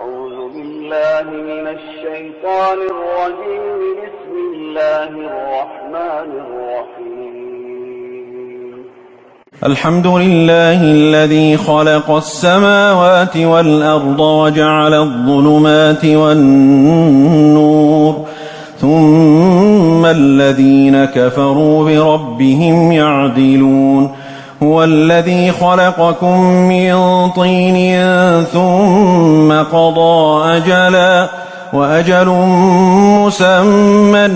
أعوذ بالله من الشيطان الرجيم. بسم الله الرحمن الرحيم. الحمد لله الذي خلق السماوات والأرض وجعل الظلمات والنور ثم الذين كفروا بربهم يعدلون. هو الذي خلقكم من طين ثم قضى أجلا وأجل مسمى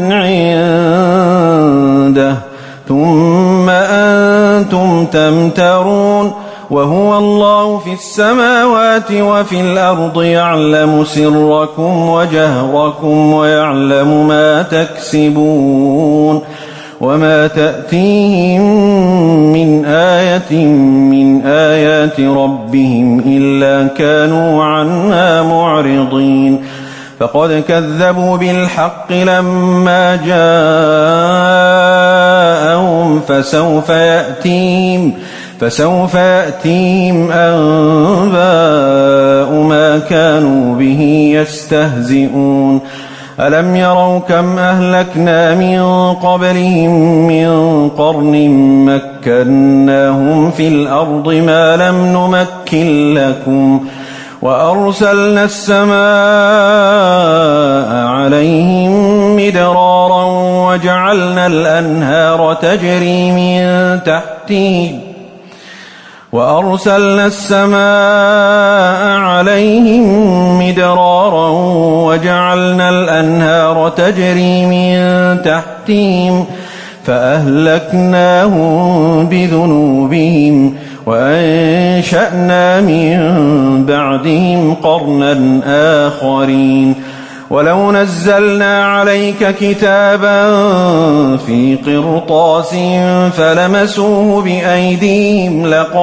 عنده ثم أنتم تمترون. وهو الله في السماوات وفي الأرض يعلم سركم وجهركم ويعلم ما تكسبون. وما تأتيهم من آية من آيات ربهم إلا كانوا عنها معرضين. فقد كذبوا بالحق لما جاءهم فسوف يأتيهم أنباء ما كانوا به يستهزئون. ألم يروا كم أهلكنا من قبلهم من قرن مكناهم في الأرض ما لم نمكن لكم وأرسلنا السماء عليهم مدرارا وجعلنا الأنهار تجري من تحتهم فأهلكناهم بذنوبهم وأنشأنا من بعدهم قرنا آخرين. ولو نزلنا عليك كتابا في قرطاس فلمسوه بأيديهم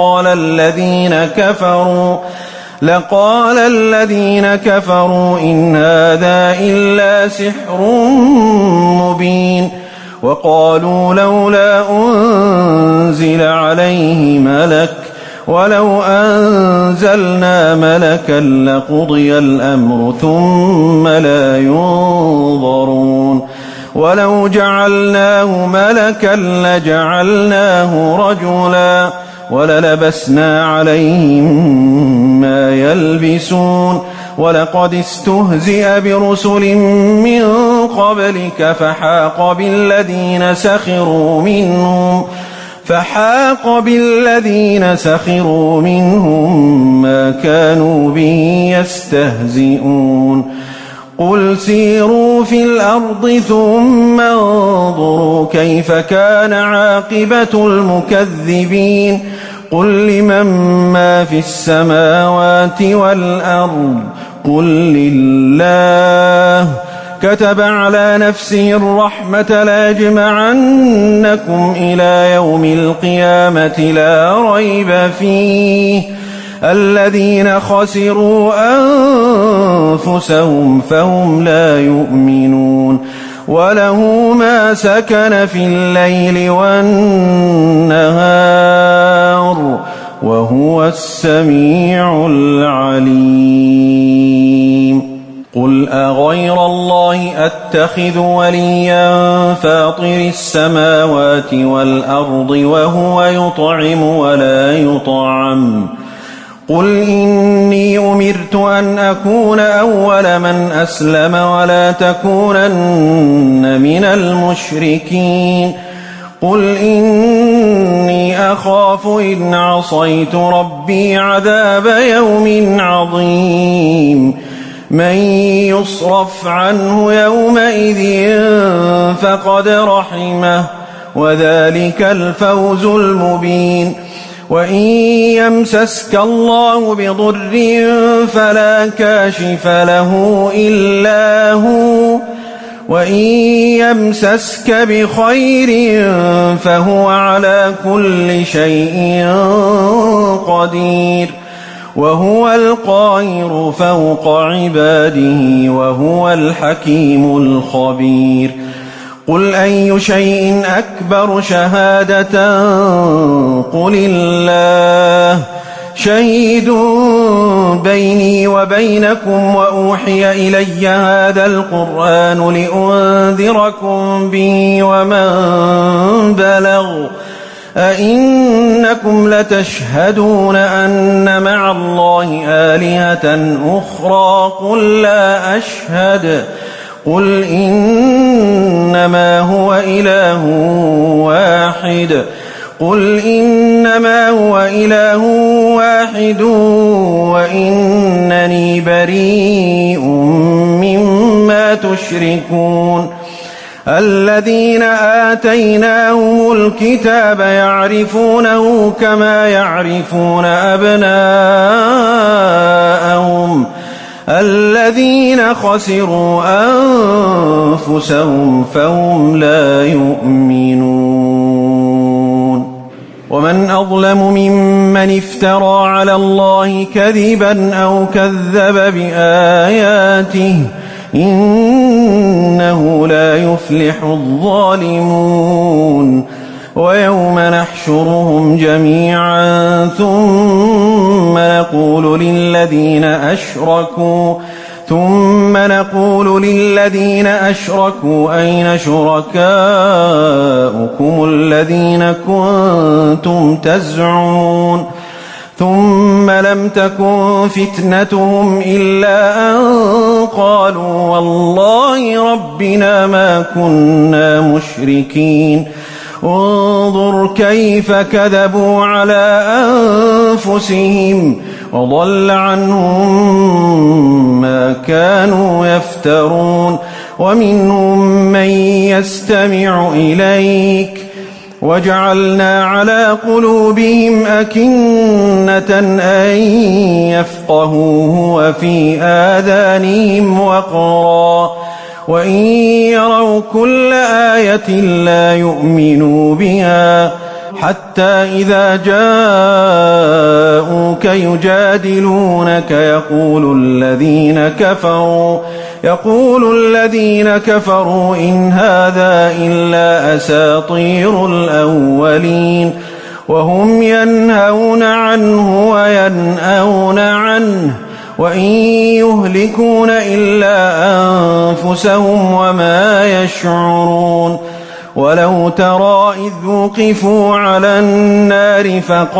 لقال الذين كفروا إن هذا إلا سحر مبين. وقالوا لولا أنزل عليه ملك ولو أنزلنا ملكا لقضي الأمر ثم لا ينظرون. ولو جعلناه ملكا لجعلناه رجلا وللبسنا عليهم ما يلبسون. ولقد استهزئ برسل من قبلك فحاق بالذين سخروا منهم ما كانوا به يستهزئون. قل سيروا في الأرض ثم انظروا كيف كان عاقبة المكذبين. قل لمن ما في السماوات والأرض قل لله. كتب على نفسه الرحمة ليجمعنكم إلى يوم القيامة لا ريب فيه. الذين خسروا أنفسهم فهم لا يؤمنون. وله ما سكن في الليل والنهار وهو السميع العليم. قل أغير الله أتخذ وليا فاطر السماوات والأرض وهو يطعم ولا يطعم. قل إني أمرت أن أكون أول من أسلم ولا تكونن من المشركين. قل إني أخاف إن عصيت ربي عذاب يوم عظيم. من يصرف عنه يومئذ فقد رحمه وذلك الفوز المبين. وإن يمسسك الله بضر فلا كاشف له إلا هو وإن يمسسك بخير فهو على كل شيء قدير. وهو القاهر فوق عباده وهو الحكيم الخبير. قل أي شيء أكبر شهادة قل الله شهيد بيني وبينكم وأوحي إلي هذا القرآن لأنذركم به ومن بلغ أئنكم لتشهدون أن مع الله آلهة أخرى قل لا أشهد قل إنما هو إله واحد وإنني بريء مما تشركون الذين آتيناهم الكتاب يعرفونه كما يعرفون أبناءهم الذين خسروا أنفسهم فهم لا يؤمنون ومن أظلم ممن افترى على الله كذبا أو كذب بآياته إنه لا يفلح الظالمون ويوم نحشرهم جميعا ثم نقول للذين أشركوا أين شركاؤكم الذين كنتم تزعمون ثم لم تكن فتنتهم إلا أن قالوا والله ربنا ما كنا مشركين انظر كيف كذبوا على أنفسهم وضل عنهم ما كانوا يفترون ومنهم من يستمع إليك وجعلنا على قلوبهم أكنة أن يفقهوه وفي آذانهم وقرا وإن يروا كل آية لا يؤمنوا بها حتى إذا جاءوك يجادلونك يقول الذين كفروا إن هذا إلا أساطير الأولين وهم ينهون عنه وينأون عنه وإن يهلكون إلا أنفسهم وما يشعرون ولو ترى إذ وقفوا على النار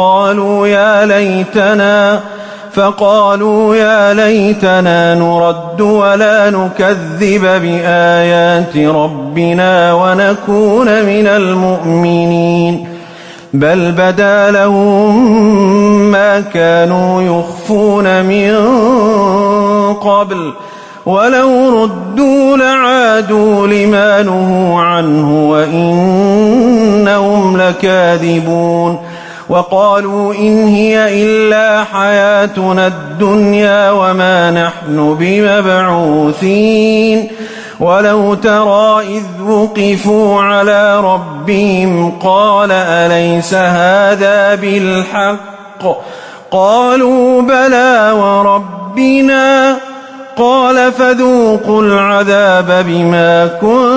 فقالوا يا ليتنا نرد ولا نكذب بآيات ربنا ونكون من المؤمنين بل بدا لهم ما كانوا يخفون من قبل ولو ردوا لعادوا لما نهوا عنه وإنهم لكاذبون وقالوا إن هي إلا حياتنا الدنيا وما نحن بمبعوثين ولو ترى إذ وقفوا على ربهم قال أليس هذا بالحق قالوا بلى وربنا قال فذوقوا العذاب بما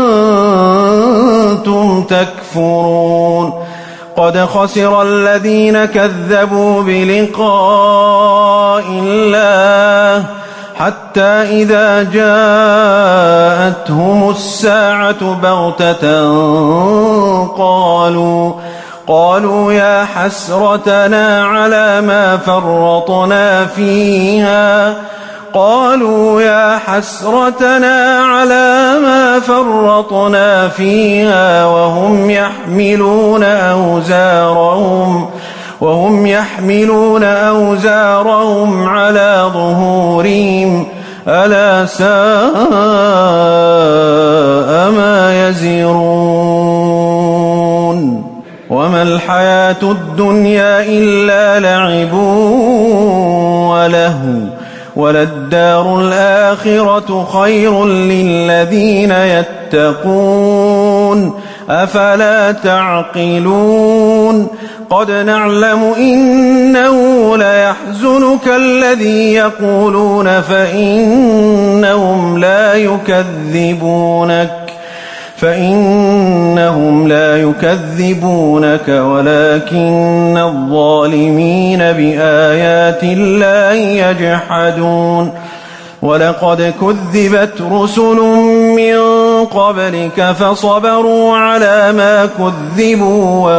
كنتم تكفرون قد خسر الذين كذبوا بلقاء الله حتى إذا جاءتهم الساعة بغتة قالوا يا حسرتنا على ما فرطنا فيها وهم يحملون أوزارهم على ظهورهم ألا ساء ما يزرون وما الحياة الدنيا إلا لعب ولهو وللدار الآخرة خير للذين يتقون أفلا تعقلون قد نعلم إنه ليحزنك الذي يقولون فإنهم لا يكذبونك فإنهم لا يكذبونك ولكن الظالمين بآيات الله يجحدون ولقد كذبت رسل من قبلك فصبروا على ما كذبوا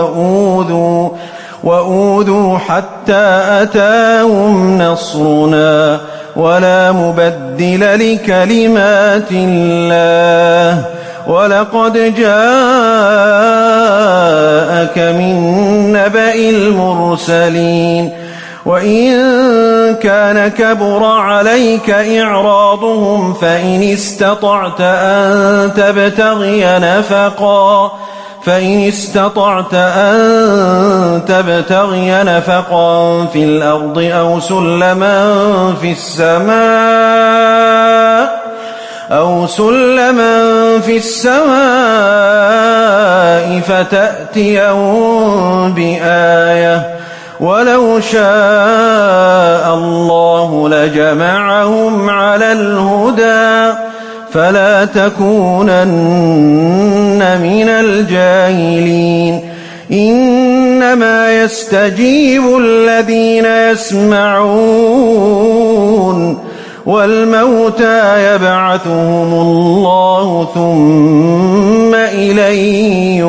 وأوذوا حتى أتاهم نصرنا ولا مبدل لكلمات الله ولقد جاءك من نبأ المرسلين وإن كان كبر عليك إعراضهم فإن استطعت أن تبتغي نفقا في الأرض أو سلما في السماء فتأتيهم بآية ولو شاء الله لجمعهم على الهدى فلا تكونن من الجاهلين إنما يستجيب الذين يسمعون والموتى يبعثهم الله ثم إليه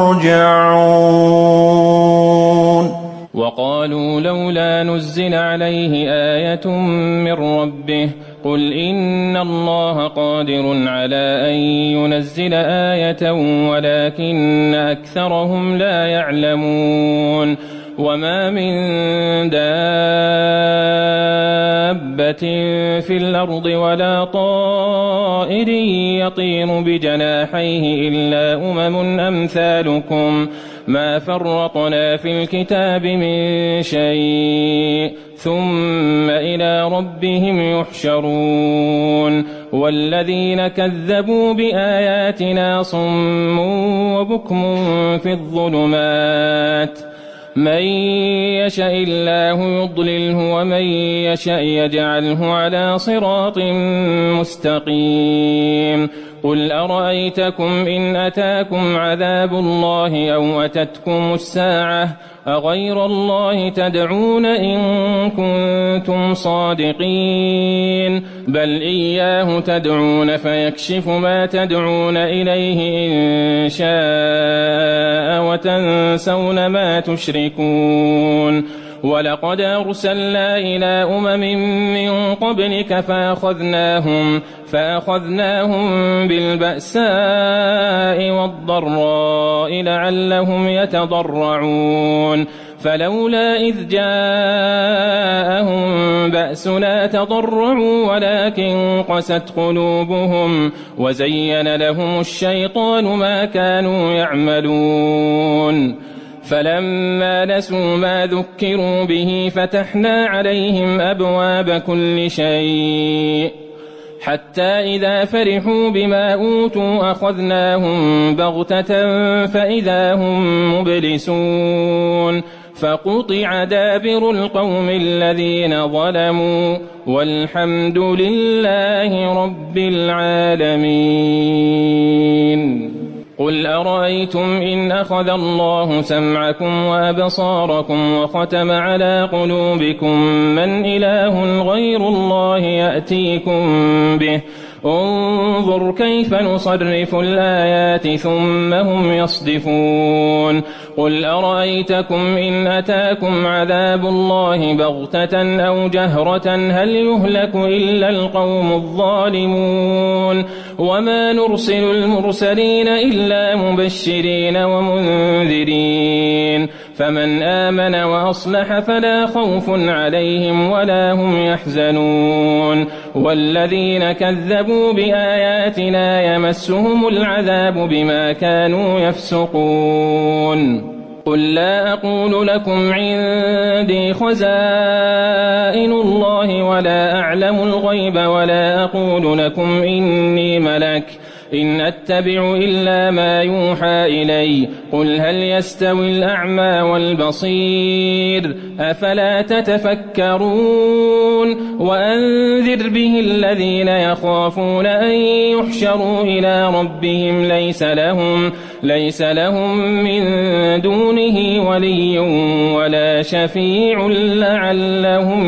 يرجعون وقالوا لولا نزل عليه آية من ربه قل إن الله قادر على أن ينزل آية ولكن أكثرهم لا يعلمون وما من دابة في الأرض ولا طائر يطير بجناحيه إلا أمثالكم ما فرطنا في الكتاب من شيء ثم إلى ربهم يحشرون والذين كذبوا بآياتنا صم وبكم في الظلمات من يشاء الله يضلله ومن يشاء يجعله على صراط مستقيم قل أرأيتكم إن أتاكم عذاب الله أو أتتكم الساعة أغير الله تدعون إن كنتم صادقين بل إياه تدعون فيكشف ما تدعون إليه إن شاء وتنسون ما تشركون ولقد أرسلنا إلى من قبلك فأخذناهم بالبأساء والضراء لعلهم يتضرعون فلولا إذ جاءهم بأسنا تضرعوا ولكن قست قلوبهم وزين لهم الشيطان ما كانوا يعملون فلما نسوا ما ذكروا به فتحنا عليهم أبواب كل شيء حتى إذا فرحوا بما أوتوا أخذناهم بغتة فإذا هم مبلسون فقطع دابر القوم الذين ظلموا والحمد لله رب العالمين قل أرأيتم إن أخذ الله سمعكم وأبصاركم وختم على قلوبكم من إله غير الله يأتيكم به انظر كيف نصرف الآيات ثم هم يصدفون قل أرأيتكم إن أتاكم عذاب الله بغتة أو جهرة هل يهلك إلا القوم الظالمون وما نرسل المرسلين إلا مبشرين ومنذرين فمن آمن وأصلح فلا خوف عليهم ولا هم يحزنون والذين كذبوا بآياتنا يمسهم العذاب بما كانوا يفسقون قل لا أقول لكم عندي خزائن الله ولا أعلم الغيب ولا أقول لكم إني ملك إن أتبع إلا ما يوحى إلي قل هل يستوي الأعمى والبصير أفلا تتفكرون وأنذر به الذين يخافون أن يحشروا إلى ربهم ليس لهم من دونه ولي ولا شفيع لعلهم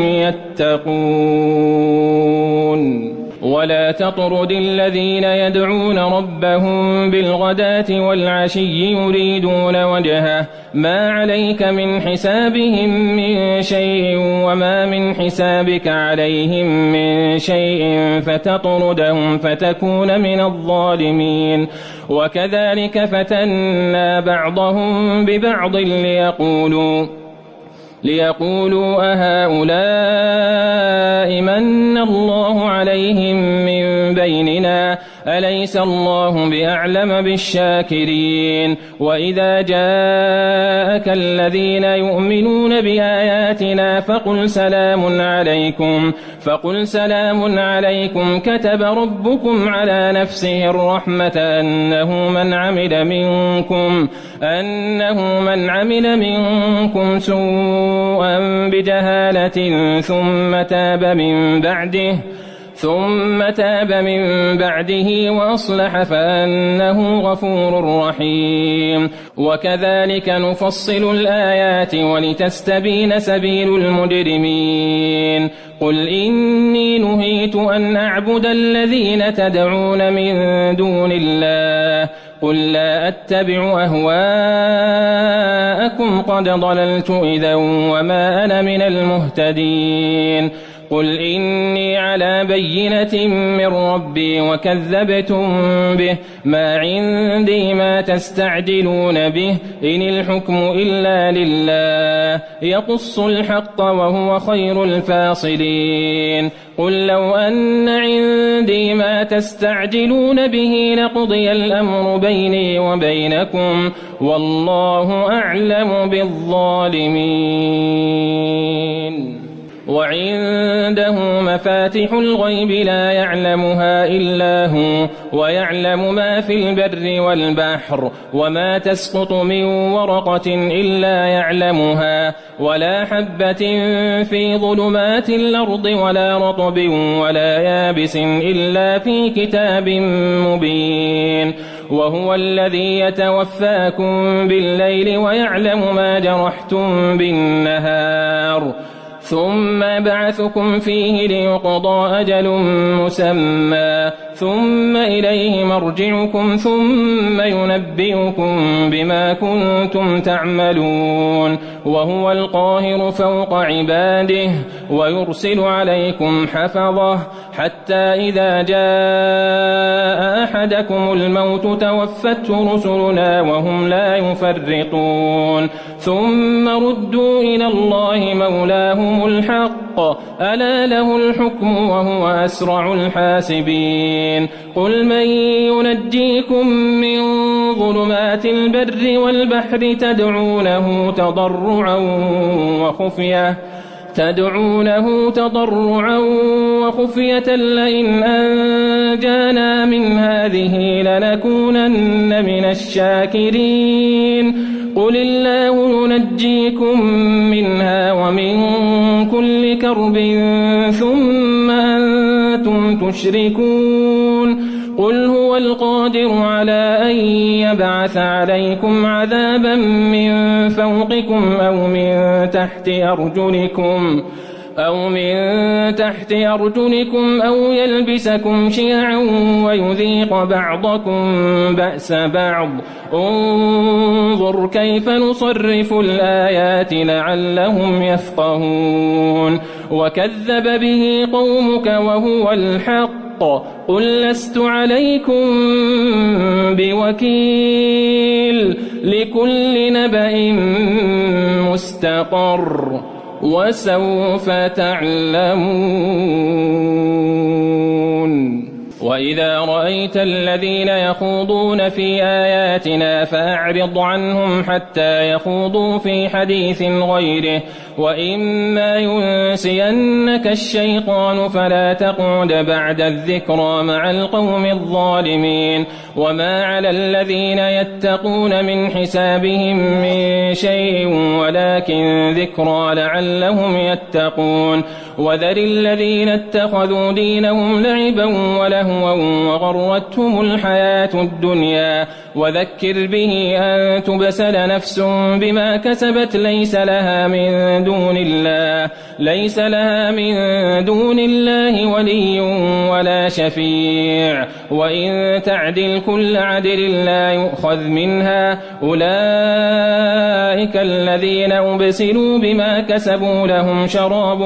يتقون ولا تطرد الذين يدعون ربهم بالغداة والعشي يريدون وجهه ما عليك من حسابهم من شيء وما من حسابك عليهم من شيء فتطردهم فتكون من الظالمين وكذلك فتنا بعضهم ببعض ليقولوا أهؤلاء من الله عليهم من بيننا أليس الله بأعلم بالشاكرين وإذا جاءك الذين يؤمنون بآياتنا فقل سلام عليكم كتب ربكم على نفسه الرحمة أنه من عمل منكم سوءا بجهالة ثم تاب من بعده وأصلح فأنه غفور رحيم وكذلك نفصل الآيات ولتستبين سبيل المجرمين قل إني نهيت أن أعبد الذين تدعون من دون الله قل لا أتبع أهواءكم قد ضللت إذا وما أنا من المهتدين قل إني على بينة من ربي وكذبتم به ما عندي ما تستعجلون به إن الحكم إلا لله يقص الحق وهو خير الفاصلين قل لو أن عندي ما تستعجلون به لقضي الأمر بيني وبينكم والله أعلم بالظالمين وعنده مفاتح الغيب لا يعلمها إلا هو ويعلم ما في البر والبحر وما تسقط من ورقة إلا يعلمها ولا حبة في ظلمات الأرض ولا رطب ولا يابس إلا في كتاب مبين وهو الذي يتوفاكم بالليل ويعلم ما جرحتم بالنهار ثم بعثكم فيه ليقضى أجل مسمى ثم إليه مرجعكم ثم ينبئكم بما كنتم تعملون وهو القاهر فوق عباده ويرسل عليكم حفظه حتى إذا جاء أحدكم الموت توفته رسلنا وهم لا يفرطون ثم ردوا إلى الله مولاهم الحق ألا له الحكم وهو أسرع الحاسبين قل من ينجيكم من ظلمات البر والبحر تدعونه تضرعا وخفية لئن أنجانا من هذه لنكونن من الشاكرين قل الله ينجيكم منها ومن كل كرب ثم أنتم تشركون قل هو القادر على أن يبعث عليكم عذابا من فوقكم أو من تحت أرجلكم أو يلبسكم شيعا ويذيق بعضكم بأس بعض انظر كيف نصرف الآيات لعلهم يفقهون وكذب به قومك وهو الحق قل لست عليكم بوكيل لكل نبأ مستقر وسوف تعلمون وإذا رأيت رأيت الذين يخوضون في آياتنا فأعرض عنهم حتى يخوضوا في حديث غيره وإما ينسينك الشيطان فلا تقعد بعد الذكرى مع القوم الظالمين وما على الذين يتقون من حسابهم من شيء ولكن ذكرى لعلهم يتقون وذر الذين اتخذوا دينهم لعبا ولهوا وغرتهم الحياة الدنيا وذكر به أن تبسل نفس بما كسبت ليس لها من دون الله ولي ولا شفيع وإن تعدل كل عدل لا يؤخذ منها أولئك الذين أبسلوا بما كسبوا لهم شراب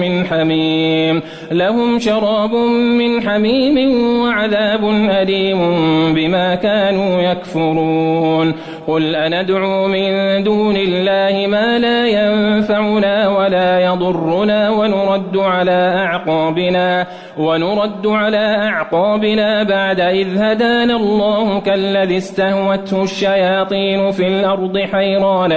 من حميم وعذاب أليم بما كانوا يكفرون قل أندعو من دون الله ما لا ينفعنا ولا يضرنا ونرد على أعقابنا بعد إذ هدانا الله كالذي استهوته الشياطين في الأرض حيران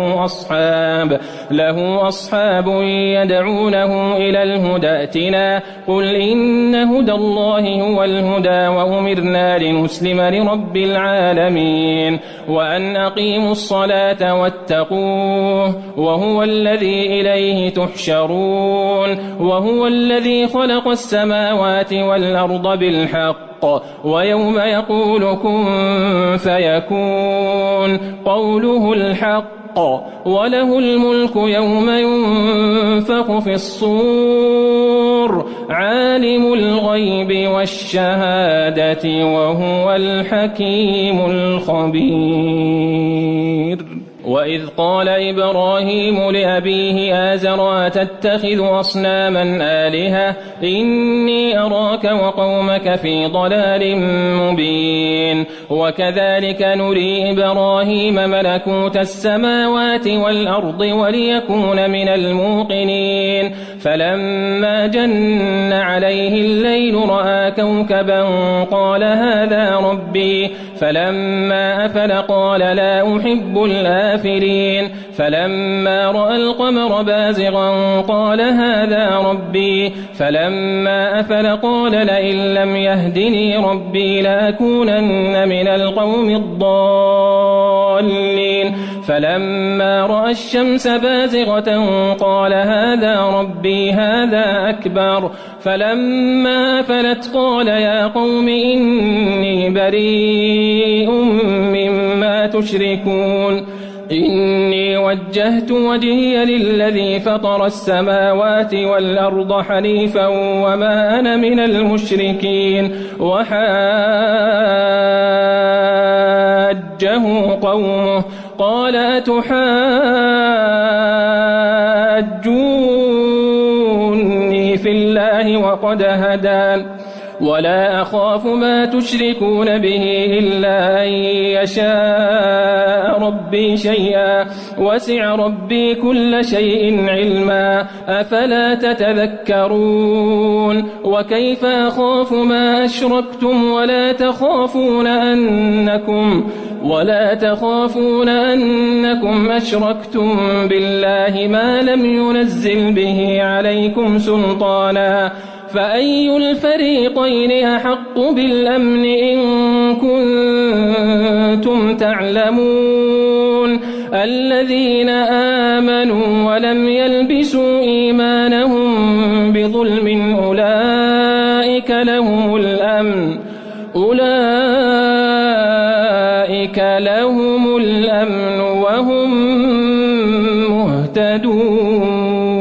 له أصحاب يدعونه إلى الهدى ائتنا قل إن هدى الله هو الهدى وأمرنا لنسلم لرب العالمين وأن أقيموا الصلاة واتقوه وهو الذي إليه تحشرون وهو الذي خلق السماوات والأرض بالحق ويوم يقول كن فيكون قوله الحق وله الملك يوم ينفخ في الصور عالم الغيب والشهادة وهو الحكيم الخبير وإذ قال إبراهيم لأبيه آزر أتتخذ أصناما آلهة إني أراك وقومك في ضلال مبين وكذلك نري إبراهيم ملكوت السماوات والأرض وليكون من الموقنين فلما جن عليه الليل رأى كوكبا قال هذا ربي فلما أفل قال لا أحب الآفلين فلما رأى القمر بازغا قال هذا ربي فلما أفل قال لئن لم يهدني ربي لأكونن من القوم الضالين فلما رأى الشمس بازغة قال هذا ربي هذا أكبر فلما أفلت قال يا قوم إني بريء مما تشركون إني وجهت وجهي للذي فطر السماوات والأرض حنيفا وما أنا من المشركين وحاجه قومه قال أتحاجوني في الله وقد هدان ولا أخاف ما تشركون به إلا أن يشاء ربي شيئا وسع ربي كل شيء علما أفلا تتذكرون وكيف أخاف ما أشركتم ولا تخافون أنكم أشركتم بالله ما لم ينزل به عليكم سلطانا فأي الفريقين أحق بالأمن إن كنتم تعلمون الذين آمنوا ولم يلبسوا إيمانهم بظلم أولئك لهم الأمن وهم مهتدون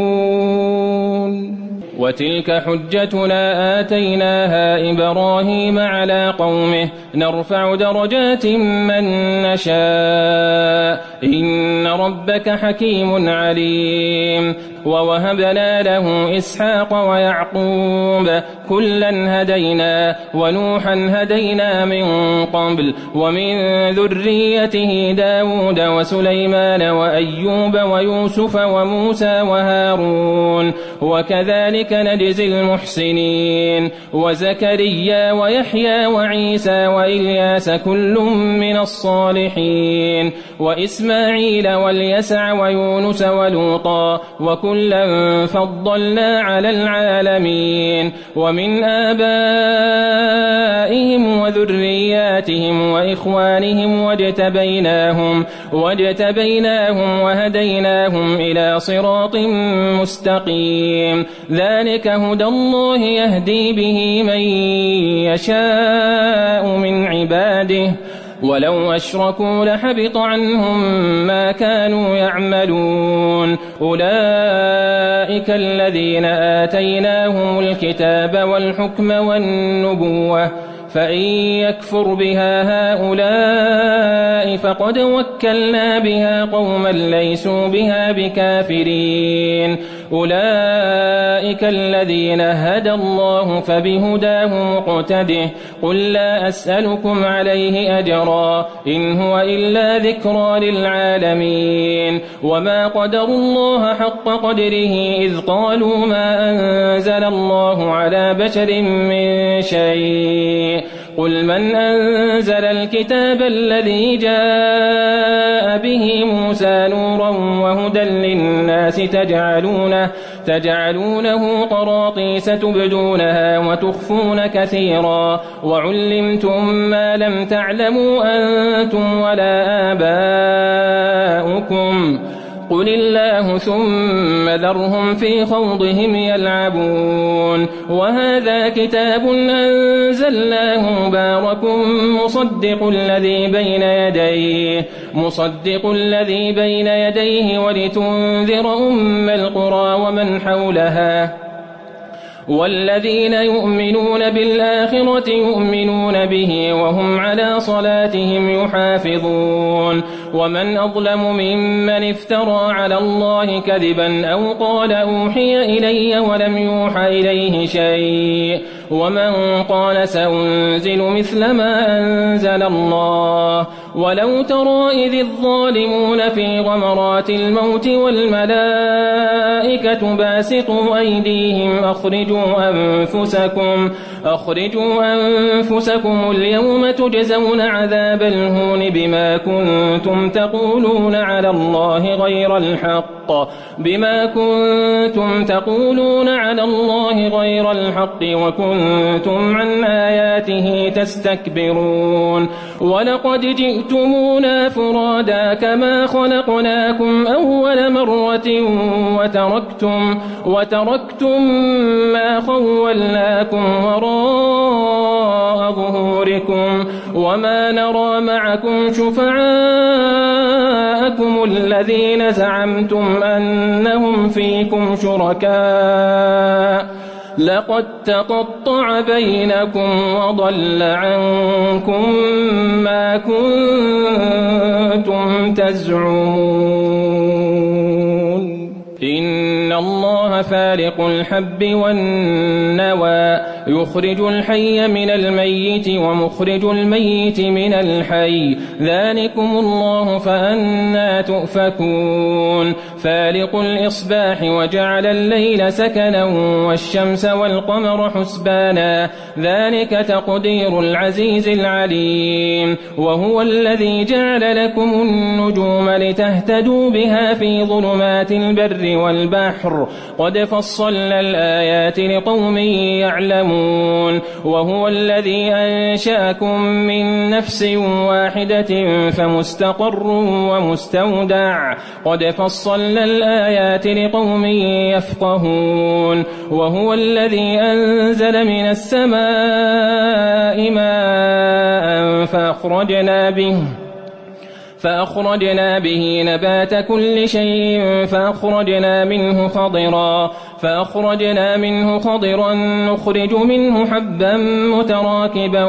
وتلك حجتنا آتيناها إبراهيم على قومه نرفع درجات من نشاء إن ربك حكيم عليم ووهبنا له إسحاق ويعقوب كلا هدينا ونوحا هدينا من قبل ومن ذريته داود وسليمان وأيوب ويوسف وموسى وهارون وكذلك وكذلك نجزي المحسنين وزكريا ويحيى وعيسى وإلياس كل من الصالحين وإسماعيل واليسع ويونس ولوطا وكلا فضلنا على العالمين ومن آبائهم وذرياتهم وإخوانهم واجتبيناهم وهديناهم إلى صراط مستقيم ذلك هدى الله يهدي به من يشاء من عباده ولو أشركوا لحبط عنهم ما كانوا يعملون أولئك الذين آتيناهم الكتاب والحكم والنبوة فإن يكفر بها هؤلاء فقد وكلنا بها قوما ليسوا بها بكافرين أولئك الذين هدى الله فبهداه مقتده قل لا أسألكم عليه أجرا إن هو إلا ذكرى للعالمين وما قدروا الله حق قدره إذ قالوا ما أنزل الله على بشر من شيء قل من أنزل الكتاب الذي جاء به موسى نورا وهدى للناس تجعلونه قراطيس تبدونها وتخفون كثيرا وعلمتم ما لم تعلموا أنتم ولا آباؤكم قل الله ثم ذرهم في خوضهم يلعبون وهذا كتاب أنزلناه مبارك مصدق الذي بين يديه ولتنذر أم القرى ومن حولها والذين يؤمنون بالآخرة يؤمنون به وهم على صلاتهم يحافظون ومن أظلم ممن افترى على الله كذبا أو قال أوحي إلي ولم يوحى إليه شيء ومن قال سأنزل مثل ما أنزل الله ولو ترى إذ الظالمون في غمرات الموت والملائكة باسطوا أيديهم أخرجوا أنفسكم اليوم تجزون عذاب الهون بما كنتم تقولون على الله غير الحق وكنتم عن آياته تستكبرون ولقد جئتمونا فرادا كما خلقناكم أول مرة وتركتم ما خولناكم وراء ظهوركم وما نرى معكم شفعاءكم الذين زعمتم أنهم فيكم شركاء لقد تقطع بينكم وضل عنكم ما كنتم تزعمون إن الله فالق الحب والنوى يخرج الحي من الميت ومخرج الميت من الحي ذلكم الله فأنى تؤفكون فالق الإصباح وجعل الليل سكنا والشمس والقمر حسبانا ذلك تقدير العزيز العليم وهو الذي جعل لكم النجوم لتهتدوا بها في ظلمات البر والبحر قد فصلنا الآيات لقوم يعلمون وهو الذي أنشأكم من نفس واحدة فمستقر ومستودع قد فصلنا الآيات لقوم يفقهون وهو الذي أنزل من السماء ماء فأخرجنا به نبات كل شيء فأخرجنا منه خضرا نخرج منه حبا متراكبا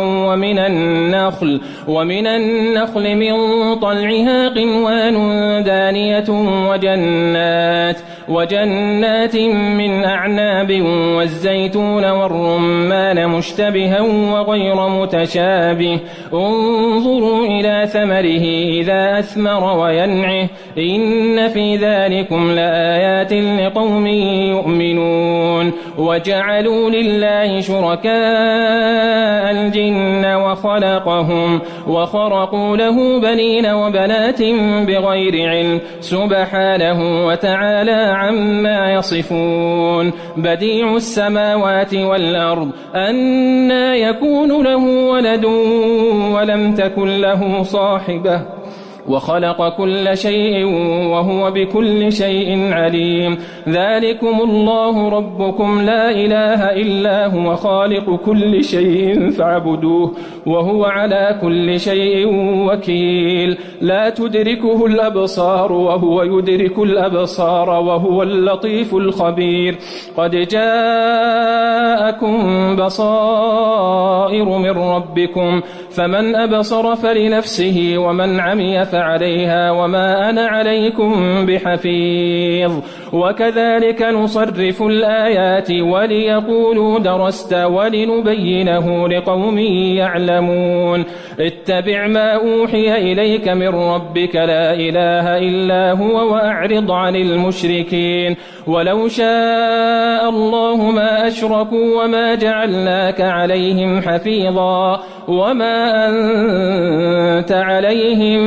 ومن النخل من طلعها قنوان دانية وجنات من أعناب والزيتون والرمان مشتبها وغير متشابه انظروا إلى ثمره إذا أثمر وينعه إن في ذلكم لآيات لقوم يؤمنون وجعلوا لله شركاء الجن وخلقهم وخرقوا له بنين وبنات بغير علم سبحانه وتعالى عما يصفون بديع السماوات والأرض أنى يكون له ولد ولم تكن له صاحبة وخلق كل شيء وهو بكل شيء عليم ذلكم الله ربكم لا إله إلا هو خالق كل شيء فاعبدوه وهو على كل شيء وكيل لا تدركه الأبصار وهو يدرك الأبصار وهو اللطيف الخبير قد جاءكم بصائر من ربكم فمن أبصر فلنفسه ومن عمي فعليها وما أنا عليكم بحفيظ وكذلك نصرف الآيات وليقولوا درست ولنبينه لقوم يعلمون اتبع ما أوحي إليك من ربك لا إله إلا هو وأعرض عن المشركين ولو شاء الله ما أشركوا وما جعلناك عليهم حفيظا وما أنت عليهم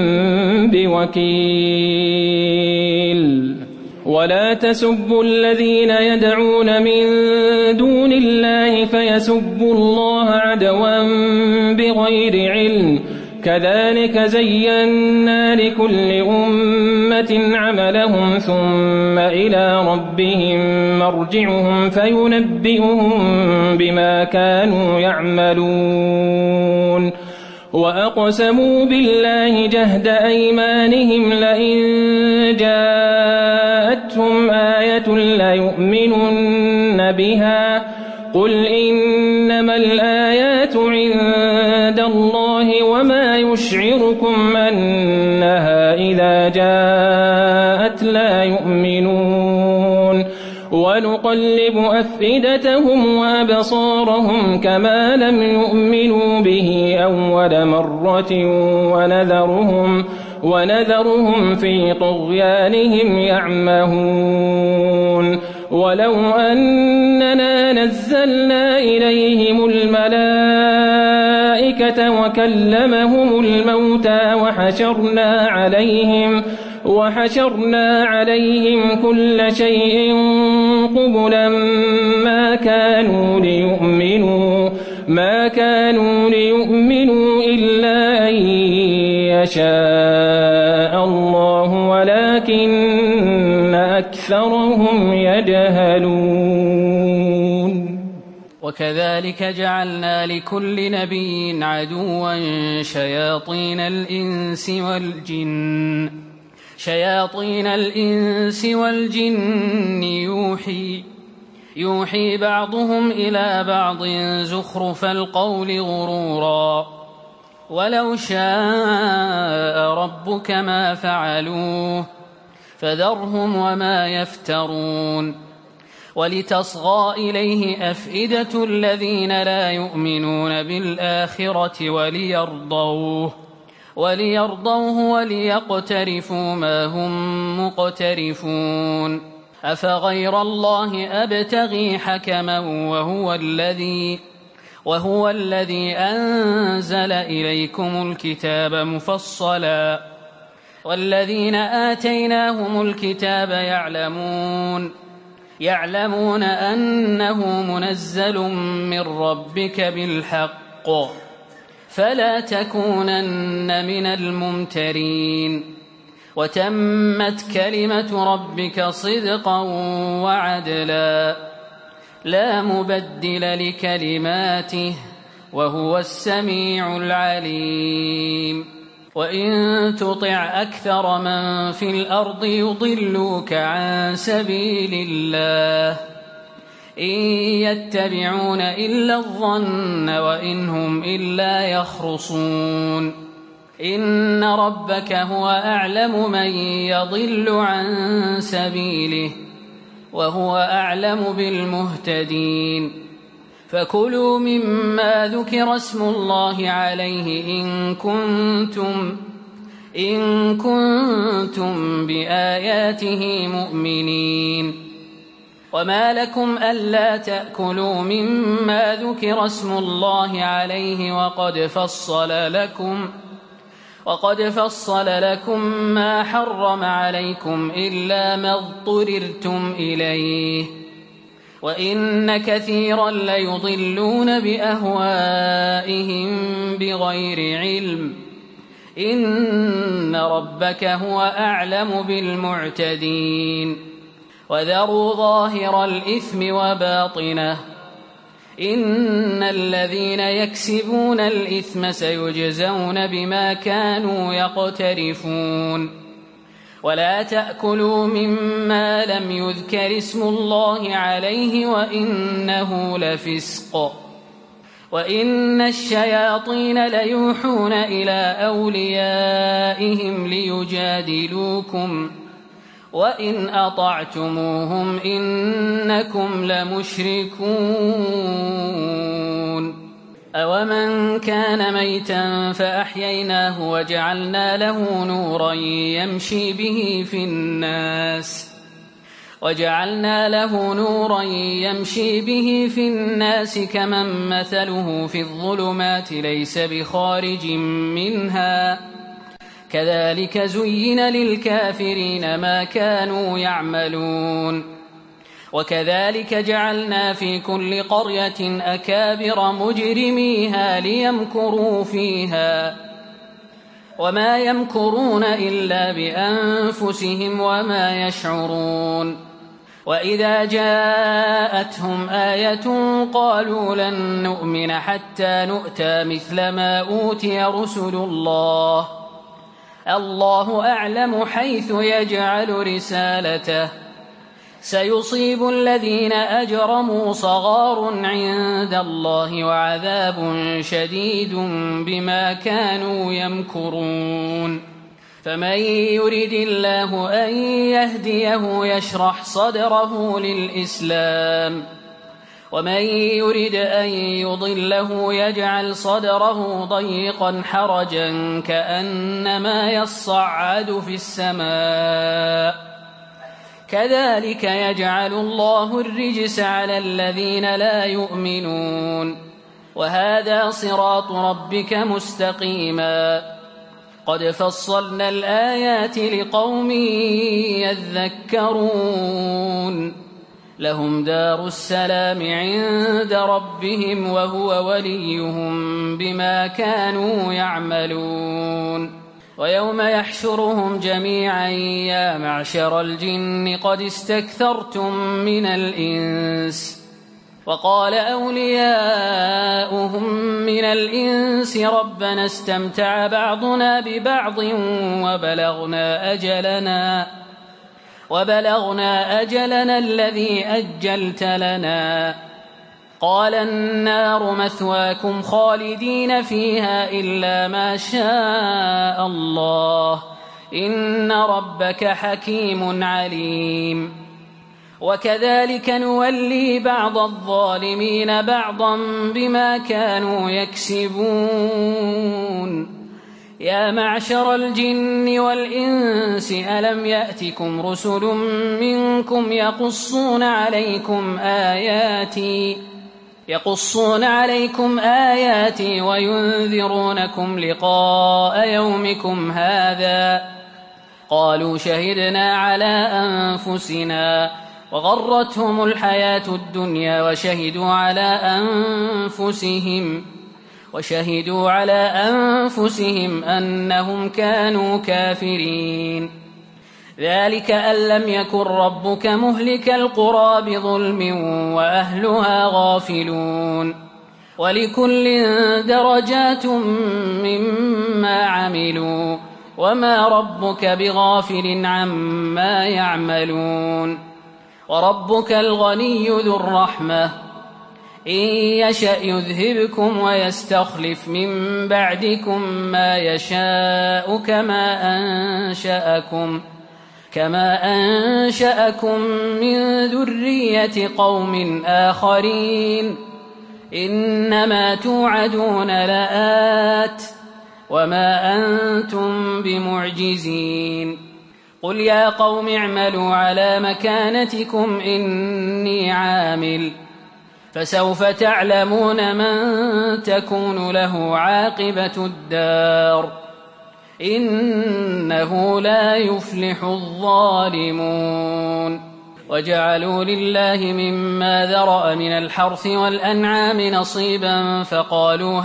بوكيل ولا تسبوا الذين يدعون من دون الله فيسبوا الله عدوا بغير علم كذلك زينا لكل أمة عملهم ثم إلى ربهم مرجعهم فينبئهم بما كانوا يعملون وأقسموا بالله جهد أيمانهم لئن جاءتهم آية ليؤمنن بها قل إنما الآيات عند الله وما يشعركم أنها إذا جاءت لا يؤمنون ونقلب أفئدتهم وأبصارهم كما لم يؤمنوا به أول مرة ونذرهم في طغيانهم يعمهون ولو أننا نزلنا إليهم الملائكة وكلمهم الموتى وحشرنا عليهم كل شيء قبلا ما كانوا ليؤمنوا إلا أن يشاء الله ولكن أكثرهم يجهلون وكذلك جعلنا لكل نبي عدوا شياطين الإنس والجن يوحي بعضهم إلى بعض زخرف القول غرورا ولو شاء ربك ما فعلوه فذرهم وما يفترون ولتصغى إليه أفئدة الذين لا يؤمنون بالآخرة وليرضوه وليقترفوا ما هم مقترفون أفغير الله أبتغي حكما وهو الذي أنزل إليكم الكتاب مفصلا والذين آتيناهم الكتاب يعلمون أنه منزل من ربك بالحق فلا تكونن من الممترين وتمت كلمة ربك صدقا وعدلا لا مبدل لكلماته وهو السميع العليم وإن تطع أكثر من في الأرض يضلوك عن سبيل الله إن يتبعون إلا الظن وإن هم إلا يخرصون إن ربك هو أعلم من يضل عن سبيله وهو أعلم بالمهتدين فكلوا مما ذكر اسم الله عليه إن كنتم بآياته مؤمنين وما لكم ألا تأكلوا مما ذكر اسم الله عليه وقد فصل لكم ما حرم عليكم إلا ما اضطررتم إليه وإن كثيرا ليضلون بأهوائهم بغير علم إن ربك هو أعلم بالمعتدين وذروا ظاهر الإثم وباطنه إن الذين يكسبون الإثم سيجزون بما كانوا يقترفون ولا تأكلوا مما لم يذكر اسم الله عليه وإنه لفسق وإن الشياطين ليوحون إلى أوليائهم ليجادلوكم وإن أطعتموهم إنكم لمشركون أومن كان ميتا فأحييناه وجعلنا له نورا يمشي به في الناس كمن مثله في الظلمات ليس بخارج منها كذلك زين للكافرين ما كانوا يعملون وكذلك جعلنا في كل قرية أكابر مجرميها ليمكروا فيها وما يمكرون إلا بأنفسهم وما يشعرون وإذا جاءتهم آية قالوا لن نؤمن حتى نؤتى مثل ما أوتي رسل الله أعلم حيث يجعل رسالته سيصيب الذين أجرموا صغار عند الله وعذاب شديد بما كانوا يمكرون فمن يرد الله أن يهديه يشرح صدره للإسلام ومن يرد أن يضله يجعل صدره ضيقا حرجا كأنما يصعد في السماء كذلك يجعل الله الرجس على الذين لا يؤمنون وهذا صراط ربك مستقيما قد فصلنا الآيات لقوم يذكرون لهم دار السلام عند ربهم وهو وليهم بما كانوا يعملون ويوم يحشرهم جميعا يا معشر الجن قد استكثرتم من الإنس وقال أولياؤهم من الإنس ربنا استمتع بعضنا ببعض وبلغنا أجلنا الذي أجلت لنا قال النار مثواكم خالدين فيها إلا ما شاء الله إن ربك حكيم عليم وكذلك نولي بعض الظالمين بعضا بما كانوا يكسبون يا معشر الجن والإنس ألم يأتكم رسل منكم يقصون عليكم آياتي وينذرونكم لقاء يومكم هذا قالوا شهدنا على أنفسنا وغرتهم الحياة الدنيا وشهدوا على أنفسهم أنهم كانوا كافرين ذلك أن لم يكن ربك مهلك القرى بظلم وأهلها غافلون ولكل درجات مما عملوا وما ربك بغافل عما يعملون وربك الغني ذو الرحمة إن يشأ يذهبكم ويستخلف من بعدكم ما يشاء كما أنشأكم من ذرية قوم آخرين إنما توعدون لآت وما أنتم بمعجزين قل يا قوم اعملوا على مكانتكم إني عامل فسوف تعلمون من تكون له عاقبة الدار إنه لا يفلح الظالمون وجعلوا لله مما ذرأ من الحرث والأنعام نصيبا فقالوا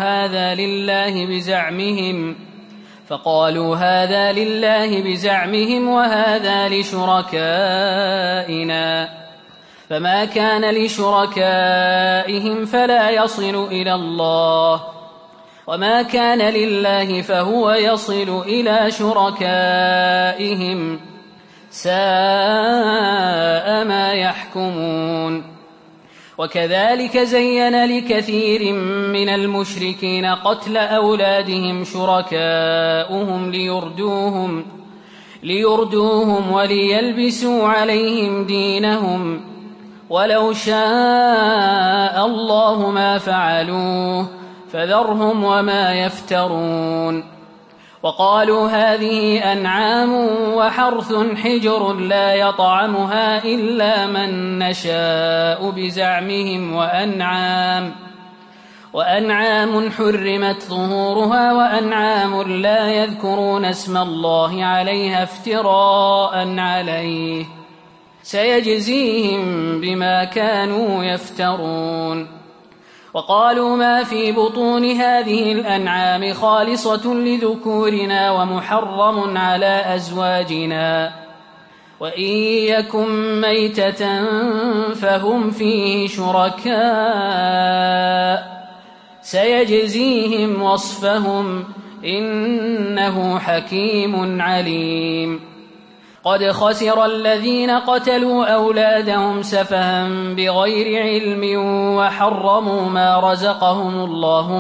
هذا لله بزعمهم وهذا لشركائنا فما كان لشركائهم فلا يصل إلى الله وما كان لله فهو يصل إلى شركائهم ساء ما يحكمون وكذلك زين لكثير من المشركين قتل أولادهم شركاؤهم ليردوهم وليلبسوا عليهم دينهم ولو شاء الله ما فعلوه فذرهم وما يفترون وقالوا هذه أنعام وحرث حجر لا يطعمها إلا من نشاء بزعمهم وأنعام حرمت ظهورها وأنعام لا يذكرون اسم الله عليها افتراء عليه سيجزيهم بما كانوا يفترون وقالوا ما في بطون هذه الأنعام خالصة لذكورنا ومحرم على أزواجنا وإن يكن ميتة فهم فيه شركاء سيجزيهم وصفهم إنه حكيم عليم قد خسر الذين قتلوا أولادهم سفها بغير علم وحرموا ما رزقهم الله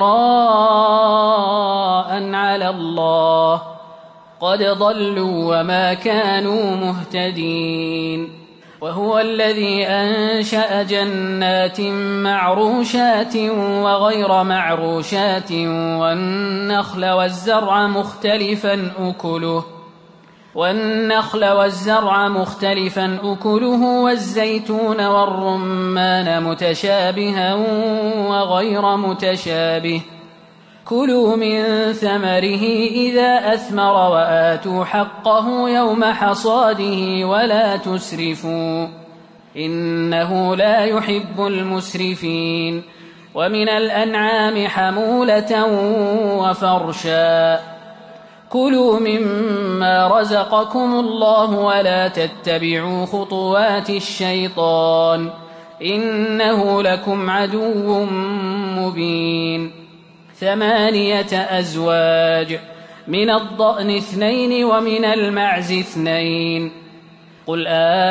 افتراء على الله قد ضلوا وما كانوا مهتدين وهو الذي أنشأ جنات معروشات وغير معروشات والنخل والزرع مختلفا أكله والزيتون والرمان متشابها وغير متشابه كلوا من ثمره إذا أثمر وآتوا حقه يوم حصاده ولا تسرفوا إنه لا يحب المسرفين ومن الأنعام حمولة وفرشا كلوا مما رزقكم الله ولا تتبعوا خطوات الشيطان إنه لكم عدو مبين 8 أزواج من الضأن 2 ومن المعز 2 قل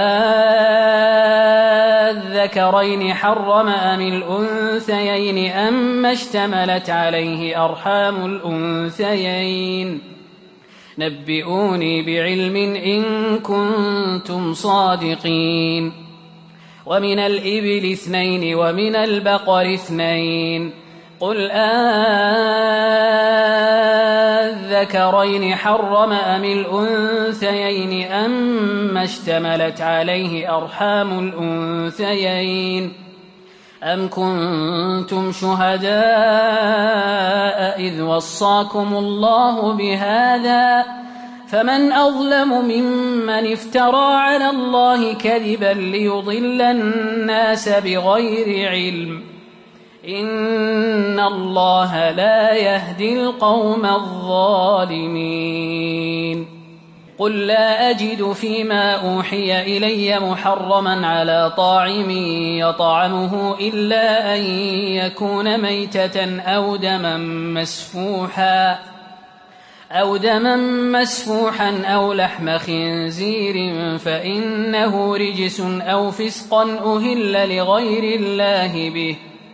الذكرين حرم أم الأنثيين أما اشتملت عليه أرحام الأنثيين نبئوني بعلم إن كنتم صادقين ومن الإبل 2 ومن البقر 2 قل الذكرين حرم أم الأنثيين أما اشتملت عليه أرحام الأنثيين أم كنتم شهداء إذ وصاكم الله بهذا فمن أظلم ممن افترى على الله كذبا ليضل الناس بغير علم إن الله لا يهدي القوم الظالمين قل لا أجد فيما أوحي إلي محرما على طاعم يطعمه إلا أن يكون ميتة أو دما مسفوحا أو لحم خنزير فإنه رجس أو فسقا أهل لغير الله به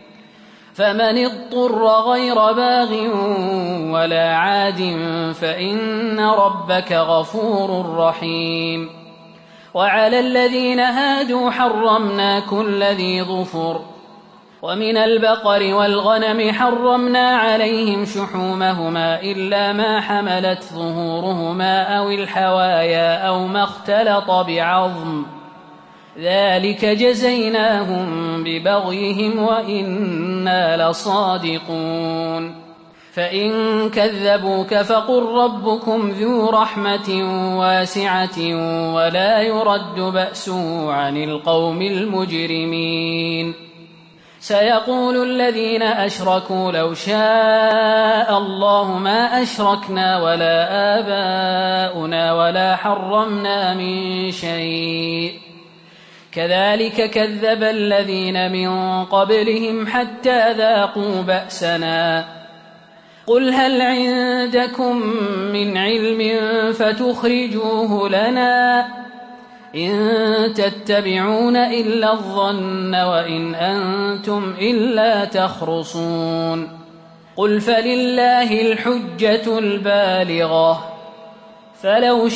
فمن اضطر غير باغ ولا عاد فإن ربك غفور رحيم. وعلى الذين هادوا حرمنا كل ذي ظفر، ومن البقر والغنم حرمنا عليهم شحومهما إلا ما حملت ظهورهما أو الحوايا أو ما اختلط بعظم، ذلك جزيناهم ببغيهم وإنا لصادقون. فإن كذبوك فقل ربكم ذو رحمة واسعة ولا يرد بأسه عن القوم المجرمين. سيقول الذين أشركوا لو شاء الله ما أشركنا ولا آباؤنا ولا حرمنا من شيء، كذلك كذب الذين من قبلهم حتى ذاقوا بأسنا. قل هل عندكم من علم فتخرجوه لنا؟ إن تتبعون إلا الظن وإن أنتم إلا تخرصون. قل فلله الحجة البالغة، فلو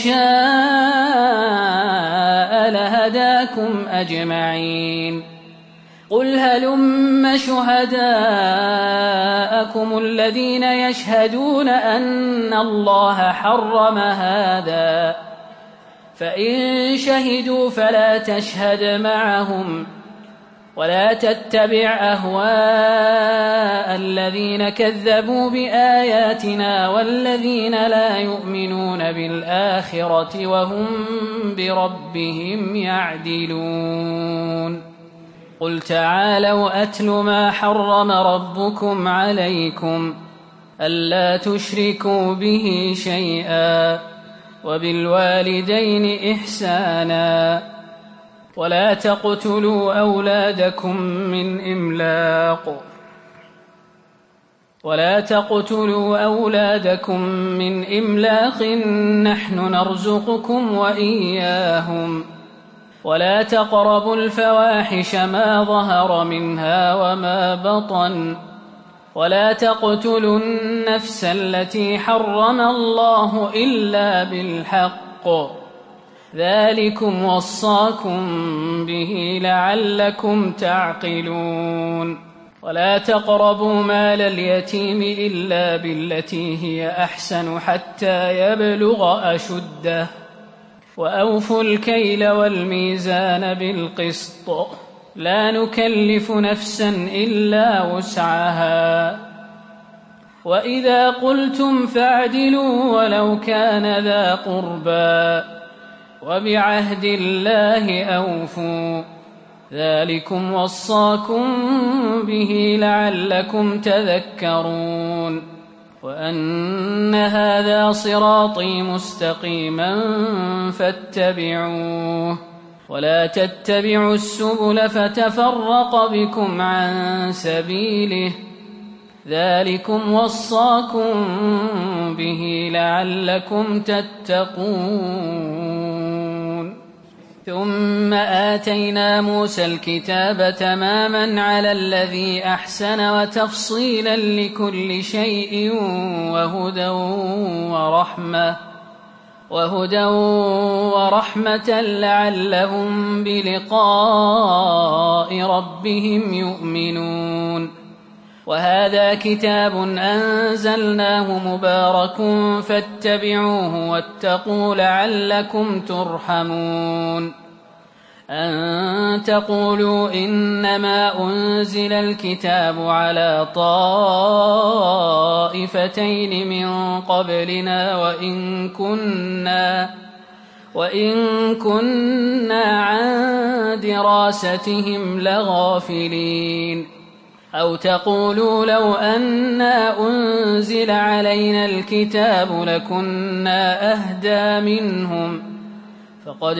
شاء لهداكم أجمعين. قل هلم شهداءكم الذين يشهدون أن الله حرم هذا، فإن شهدوا فلا تشهد معهم ولا تتبع أهواء الذين كذبوا بآياتنا والذين لا يؤمنون بالآخرة وهم بربهم يعدلون. قل تعالوا أتل ما حرم ربكم عليكم ألا تشركوا به شيئا وبالوالدين إحسانا ولا تقتلوا أولادكم من إملاق نحن نرزقكم وإياهم ولا تقربوا الفواحش ما ظهر منها وما بطن ولا تقتلوا النفس التي حرم الله إلا بالحق، ذلكم وصاكم به لعلكم تعقلون. ولا تقربوا مال اليتيم إلا بالتي هي أحسن حتى يبلغ أشده، وأوفوا الكيل والميزان بالقسط، لا نكلف نفسا إلا وسعها، وإذا قلتم فاعدلوا ولو كان ذا قربى، وبعهد الله أوفوا، ذلكم وصاكم به لعلكم تذكرون. وأن هذا صراطي مستقيما فاتبعوه ولا تتبعوا السبل فتفرق بكم عن سبيله، ذلكم وصاكم به لعلكم تتقون. ثم آتينا موسى الكتاب تماما على الذي أحسن وتفصيلا لكل شيء وهدى ورحمة لعلهم بلقاء ربهم يؤمنون. وهذا كتاب أنزلناه مبارك فاتبعوه واتقوا لعلكم ترحمون. أن تقولوا إنما أنزل الكتاب على طائفتين من قبلنا وإن كنا عن دراستهم لغافلين. أو تقولوا لو أنا أنزل علينا الكتاب لكنا أهدى منهم، فقد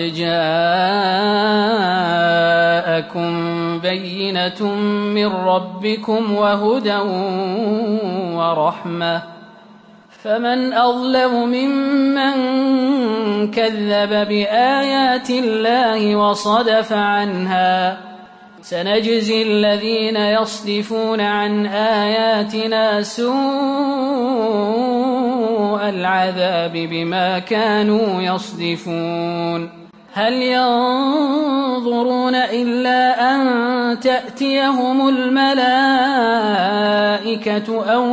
جاءكم بينة من ربكم وهدى ورحمة، فمن أظلم ممن كذب بآيات الله وصدف عنها، سنجزي الذين يصدفون عن آياتنا سوء العذاب بما كانوا يصدفون هل ينظرون إلا أن تأتيهم الملائكة أو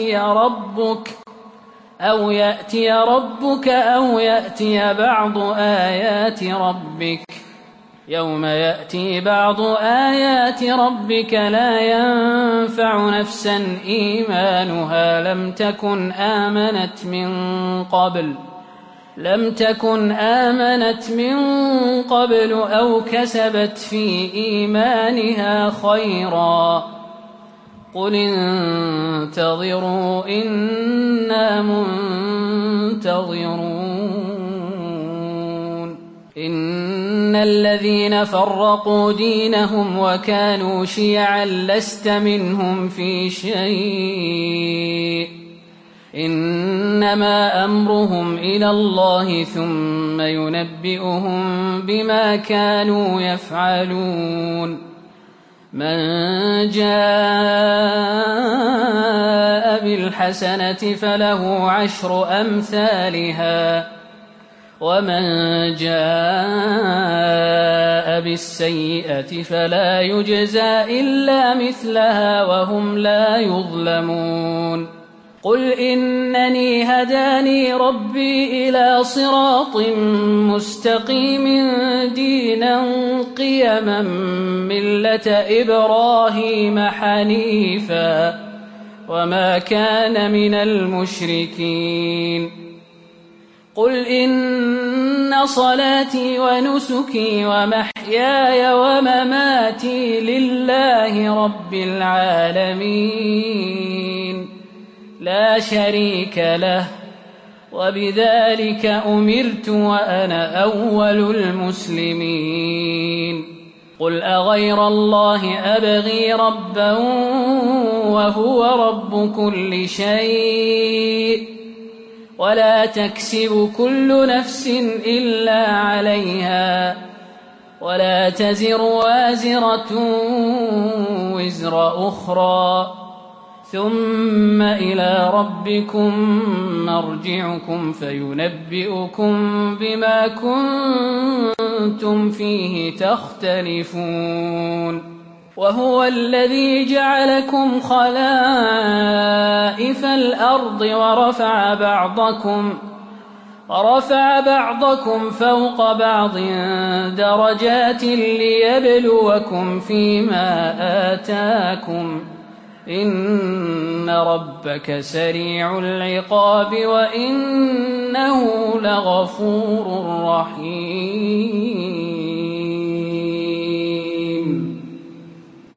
يأتي ربك أو يأتي بعض آيات ربك يوم يأتي بعض آيات ربك لا ينفع نفسا إيمانها لم تكن آمنت من قبل أو كسبت في إيمانها خيرا قل انتظروا إنا منتظرون إن الذين فرقوا دينهم وكانوا شيعا لست منهم في شيء إنما أمرهم إلى الله ثم ينبئهم بما كانوا يفعلون من جاء بالحسنة فله 10 أمثالها ومن جاء بالسيئة فلا يجزى إلا مثلها وهم لا يظلمون قل إنني هداني ربي إلى صراط مستقيم دينا قيما ملة إبراهيم حنيفا وما كان من المشركين قل إن صلاتي ونسكي ومحياي ومماتي لله رب العالمين لا شريك له وبذلك أمرت وأنا أول المسلمين قل أغير الله أبغي ربا وهو رب كل شيء ولا تكسب كل نفس إلا عليها ولا تزر وازرة وزر أخرى ثم إلى ربكم مرجعكم فينبئكم بما كنتم فيه تختلفون وهو الذي جعلكم خلائف الأرض ورفع بعضكم فوق بعض درجات ليبلوكم فيما آتاكم إن ربك سريع العقاب وإنه لغفور رحيم